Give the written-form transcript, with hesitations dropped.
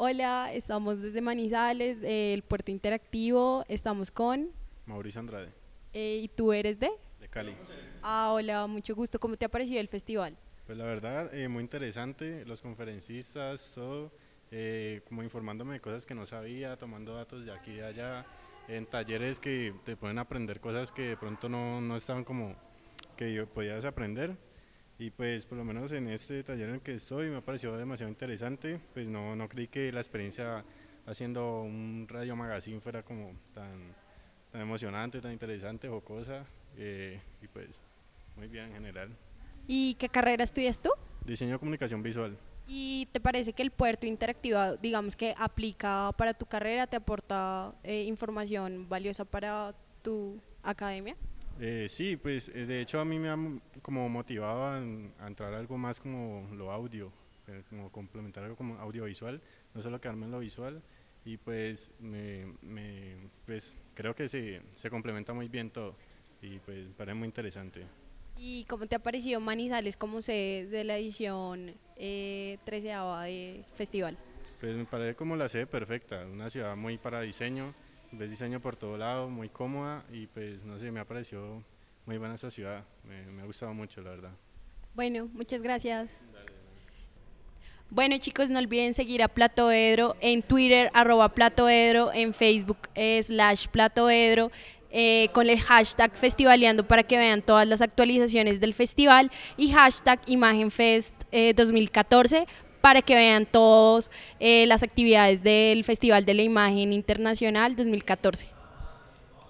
Hola, estamos desde Manizales, el Puerto Interactivo, estamos con... Mauricio Andrade, ¿Y tú eres de? de Cali. Ah, hola, mucho gusto. ¿Cómo te ha parecido el festival? Pues la verdad, muy interesante, los conferencistas, todo, como informándome de cosas que no sabía, tomando datos de aquí y de allá, en talleres que te pueden aprender cosas que de pronto no estaban como que yo podías aprender. Y pues por lo menos en este taller en el que estoy me ha parecido demasiado interesante, pues no creí que la experiencia haciendo un radio magazine fuera como tan emocionante, tan interesante, jocosa, y pues muy bien en general. ¿Y qué carrera estudias tú? Diseño de comunicación visual. ¿Y te parece que el Puerto Interactivo, digamos que aplica para tu carrera, te aporta información valiosa para tu academia? Sí, pues de hecho a mí me ha como motivado a entrar a algo más como lo audio, como complementar algo como audiovisual, no solo quedarme en lo visual y pues pues creo que se complementa muy bien todo y pues me parece muy interesante. ¿Y cómo te ha parecido Manizales como sede de la edición 13ª de festival? Pues me parece como la sede perfecta, una ciudad muy para diseño, ves diseño por todo lado, muy cómoda y pues no sé, me ha parecido muy buena esta ciudad, me ha gustado mucho la verdad. Bueno, muchas gracias. Bueno chicos, no olviden seguir a Platoedro en Twitter, @Platoedro, en Facebook /Platoedro, con el hashtag Festivaleando para que vean todas las actualizaciones del festival y hashtag ImagenFest 2014 para que vean todas las actividades del Festival de la Imagen Internacional 2014.